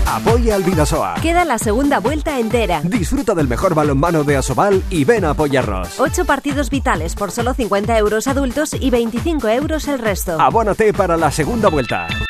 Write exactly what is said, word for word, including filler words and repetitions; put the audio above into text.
Apoya al Bidasoa. Queda la segunda vuelta entera. Disfruta del mejor balonmano de Asobal y ven a apoyarnos. Ocho partidos vitales por solo cincuenta euros adultos y veinticinco euros el resto. Abónate para la segunda vuelta.